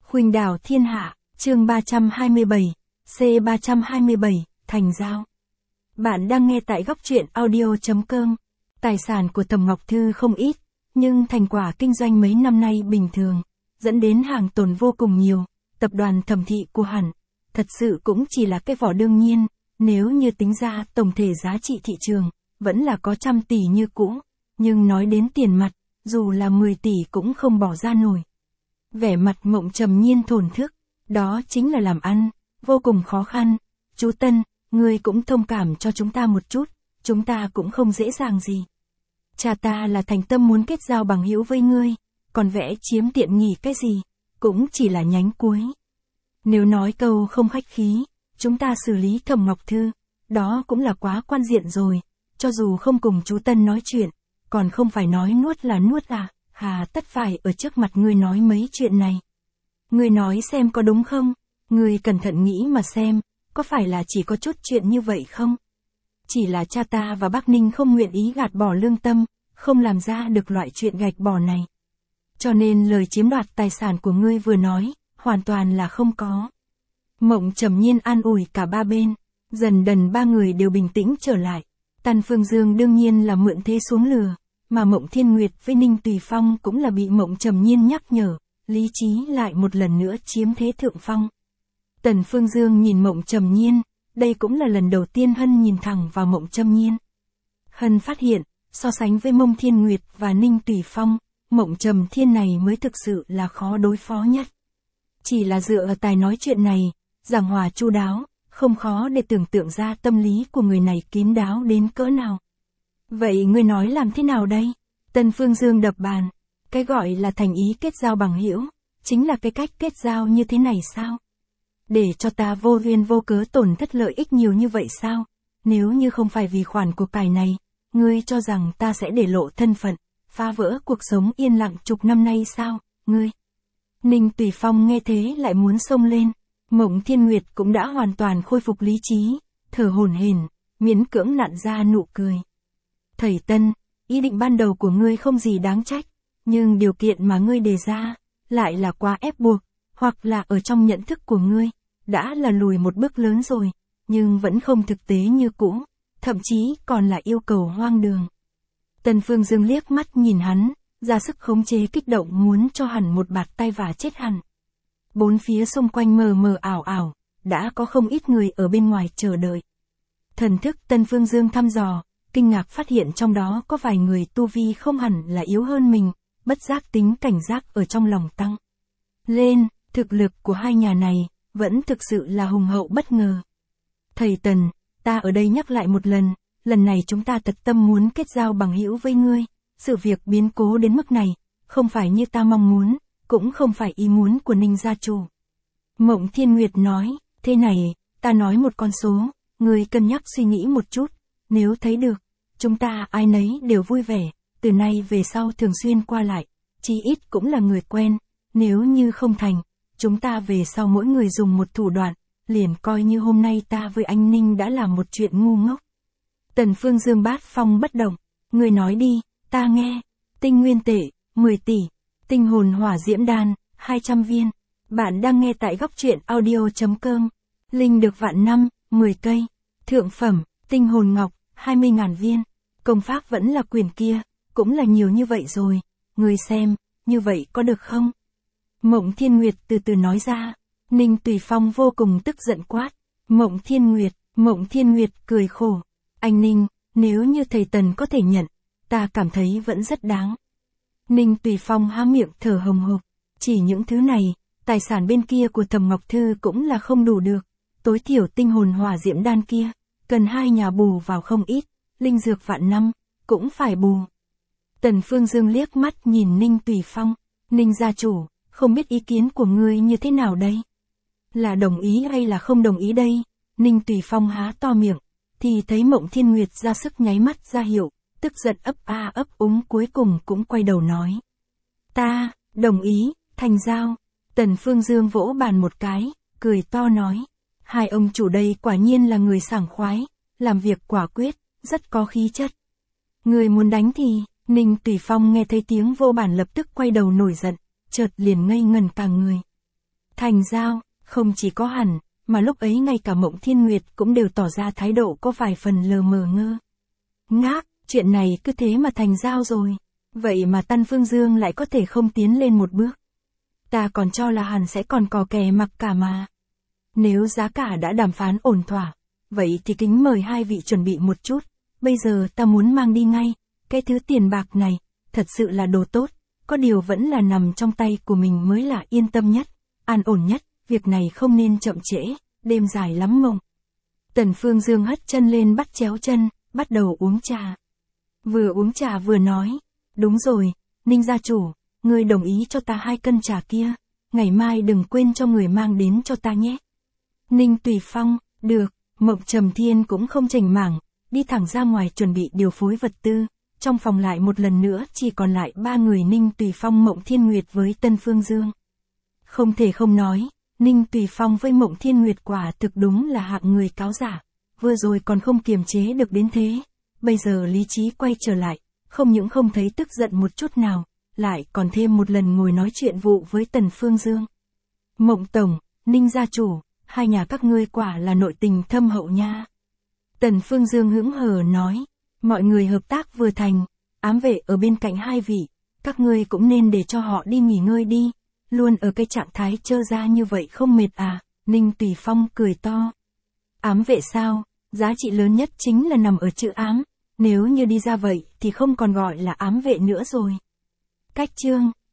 Khuynh đảo thiên hạ, chương 327, C327, thành giao. Bạn đang nghe tại góc truyện audio.com. Tài sản của Thẩm Ngọc Thư không ít, nhưng thành quả kinh doanh mấy năm nay bình thường, dẫn đến hàng tồn vô cùng nhiều. Tập đoàn Thẩm thị của hẳn, thật sự cũng chỉ là cái vỏ đương nhiên, nếu như tính ra tổng thể giá trị thị trường, vẫn là có trăm tỷ như cũ, nhưng nói đến tiền mặt, dù là 10 tỷ cũng không bỏ ra nổi. Vẻ mặt Mộng trầm nhiên thổn thức, đó chính là làm ăn, vô cùng khó khăn. Chú Tân, ngươi cũng thông cảm cho chúng ta một chút, chúng ta cũng không dễ dàng gì. Cha ta là thành tâm muốn kết giao bằng hữu với ngươi, còn vẽ chiếm tiện nghi cái gì, cũng chỉ là nhánh cuối. Nếu nói câu không khách khí, chúng ta xử lý Thẩm Ngọc Thư, đó cũng là quá quan diện rồi, cho dù không cùng chú Tân nói chuyện, còn không phải nói nuốt là nuốt à, hà tất phải ở trước mặt ngươi nói mấy chuyện này. Ngươi nói xem có đúng không, ngươi cẩn thận nghĩ mà xem, có phải là chỉ có chút chuyện như vậy không? Chỉ là cha ta và bác Ninh không nguyện ý gạt bỏ lương tâm, không làm ra được loại chuyện gạch bỏ này. Cho nên lời chiếm đoạt tài sản của ngươi vừa nói, hoàn toàn là không có. Mộng trầm nhiên an ủi cả ba bên, dần dần ba người đều bình tĩnh trở lại. Tần Phương Dương đương nhiên là mượn thế xuống lừa, mà Mộng Thiên Nguyệt với Ninh Tùy Phong cũng là bị Mộng trầm nhiên nhắc nhở, lý trí lại một lần nữa chiếm thế thượng phong. Tần Phương Dương nhìn Mộng trầm nhiên, đây cũng là lần đầu tiên Hân nhìn thẳng vào Mộng trầm nhiên. Hân phát hiện, so sánh với Mộng Thiên Nguyệt và Ninh Tùy Phong, Mộng trầm thiên này mới thực sự là khó đối phó nhất. Chỉ là dựa ở tài nói chuyện này, giảng hòa chu đáo, không khó để tưởng tượng ra tâm lý của người này kín đáo đến cỡ nào. Vậy ngươi nói làm thế nào đây? Tần Phương Dương đập bàn. Cái gọi là thành ý kết giao bằng hữu, chính là cái cách kết giao như thế này sao? Để cho ta vô duyên vô cớ tổn thất lợi ích nhiều như vậy sao? Nếu như không phải vì khoản của cải này, ngươi cho rằng ta sẽ để lộ thân phận, phá vỡ cuộc sống yên lặng chục năm nay sao? Ngươi. Ninh Tùy Phong nghe thế lại muốn xông lên. Mộng Thiên Nguyệt cũng đã hoàn toàn khôi phục lý trí, thở hổn hển, miễn cưỡng nặn ra nụ cười. Thầy Tân, ý định ban đầu của ngươi không gì đáng trách, nhưng điều kiện mà ngươi đề ra, lại là quá ép buộc, hoặc là ở trong nhận thức của ngươi, đã là lùi một bước lớn rồi, nhưng vẫn không thực tế như cũ, thậm chí còn là yêu cầu hoang đường. Tần Phương Dương liếc mắt nhìn hắn, ra sức khống chế kích động muốn cho hẳn một bạt tay và chết hẳn. Bốn phía xung quanh mờ mờ ảo ảo, đã có không ít người ở bên ngoài chờ đợi. Thần thức Tần Phương Dương thăm dò, kinh ngạc phát hiện trong đó có vài người tu vi không hẳn là yếu hơn mình, bất giác tính cảnh giác ở trong lòng tăng lên, thực lực của hai nhà này, vẫn thực sự là hùng hậu bất ngờ. Thầy Tần, ta ở đây nhắc lại một lần này chúng ta thật tâm muốn kết giao bằng hữu với ngươi, sự việc biến cố đến mức này, không phải như ta mong muốn, cũng không phải ý muốn của Ninh gia chủ. Mộng Thiên Nguyệt nói, thế này, ta nói một con số, ngươi cân nhắc suy nghĩ một chút, nếu thấy được, chúng ta ai nấy đều vui vẻ, từ nay về sau thường xuyên qua lại, chí ít cũng là người quen, nếu như không thành, chúng ta về sau mỗi người dùng một thủ đoạn, liền coi như hôm nay ta với anh Ninh đã làm một chuyện ngu ngốc. Tần Phương Dương bát phong bất động, ngươi nói đi, ta nghe. Tinh nguyên tệ, 10 tỷ, tinh hồn hỏa diễm đan, 200 viên. Bạn đang nghe tại góc truyện audio.com. Linh được vạn năm, 10 cây. Thượng phẩm, tinh hồn ngọc, 20.000 viên. Công pháp vẫn là quyền kia, cũng là nhiều như vậy rồi. Ngươi xem, như vậy có được không? Mộng Thiên Nguyệt từ từ nói ra. Ninh Tùy Phong vô cùng tức giận quát. Mộng Thiên Nguyệt cười khổ. Anh Ninh, nếu như thầy Tần có thể nhận, ta cảm thấy vẫn rất đáng. Ninh Tùy Phong há miệng thở hồng hộc. Chỉ những thứ này, tài sản bên kia của Thẩm Ngọc Thư cũng là không đủ được. Tối thiểu tinh hồn hỏa diễm đan kia, cần hai nhà bù vào không ít, linh dược vạn năm, cũng phải bù. Tần Phương Dương liếc mắt nhìn Ninh Tùy Phong. Ninh gia chủ, không biết ý kiến của ngươi như thế nào đây? Là đồng ý hay là không đồng ý đây? Ninh Tùy Phong há to miệng, thì thấy Mộng Thiên Nguyệt ra sức nháy mắt ra hiệu, tức giận ấp a ấp úng cuối cùng cũng quay đầu nói. Ta, đồng ý, thành giao. Tần Phương Dương vỗ bàn một cái, cười to nói. Hai ông chủ đây quả nhiên là người sảng khoái, làm việc quả quyết, rất có khí chất. Người muốn đánh thì, Ninh Tùy Phong nghe thấy tiếng vô bản lập tức quay đầu nổi giận, chợt liền ngây ngần cả người. Thành Giao, không chỉ có hẳn, mà lúc ấy ngay cả Mộng Thiên Nguyệt cũng đều tỏ ra thái độ có vài phần lờ mờ ngơ ngác, chuyện này cứ thế mà thành giao rồi. Vậy mà Tân Phương Dương lại có thể không tiến lên một bước. Ta còn cho là hẳn sẽ còn cò kè mặc cả mà. Nếu giá cả đã đàm phán ổn thỏa, vậy thì kính mời hai vị chuẩn bị một chút. Bây giờ ta muốn mang đi ngay, cái thứ tiền bạc này, thật sự là đồ tốt, có điều vẫn là nằm trong tay của mình mới là yên tâm nhất, an ổn nhất, việc này không nên chậm trễ, đêm dài lắm mộng. Tần Phương Dương hất chân lên bắt chéo chân, bắt đầu uống trà. Vừa uống trà vừa nói, đúng rồi, Ninh gia chủ, ngươi đồng ý cho ta 2 cân trà kia, ngày mai đừng quên cho người mang đến cho ta nhé. Ninh Tùy Phong, được, Mộng Trầm Thiên cũng không chảnh mảng, đi thẳng ra ngoài chuẩn bị điều phối vật tư, trong phòng lại một lần nữa chỉ còn lại 3 người Ninh Tùy Phong, Mộng Thiên Nguyệt với Tân Phương Dương. Không thể không nói, Ninh Tùy Phong với Mộng Thiên Nguyệt quả thực đúng là hạng người cáo giả, vừa rồi còn không kiềm chế được đến thế, bây giờ lý trí quay trở lại, không những không thấy tức giận một chút nào, lại còn thêm một lần ngồi nói chuyện vụ với Tần Phương Dương. Mộng Tổng, Ninh gia chủ, hai nhà các ngươi quả là nội tình thâm hậu nha. Tần Phương Dương hững hờ nói, mọi người hợp tác vừa thành, ám vệ ở bên cạnh hai vị, các ngươi cũng nên để cho họ đi nghỉ ngơi đi, luôn ở cái trạng thái trơ ra như vậy không mệt à, Ninh Tùy Phong cười to. Ám vệ sao, giá trị lớn nhất chính là nằm ở chữ ám, nếu như đi ra vậy thì không còn gọi là ám vệ nữa rồi. Cách chương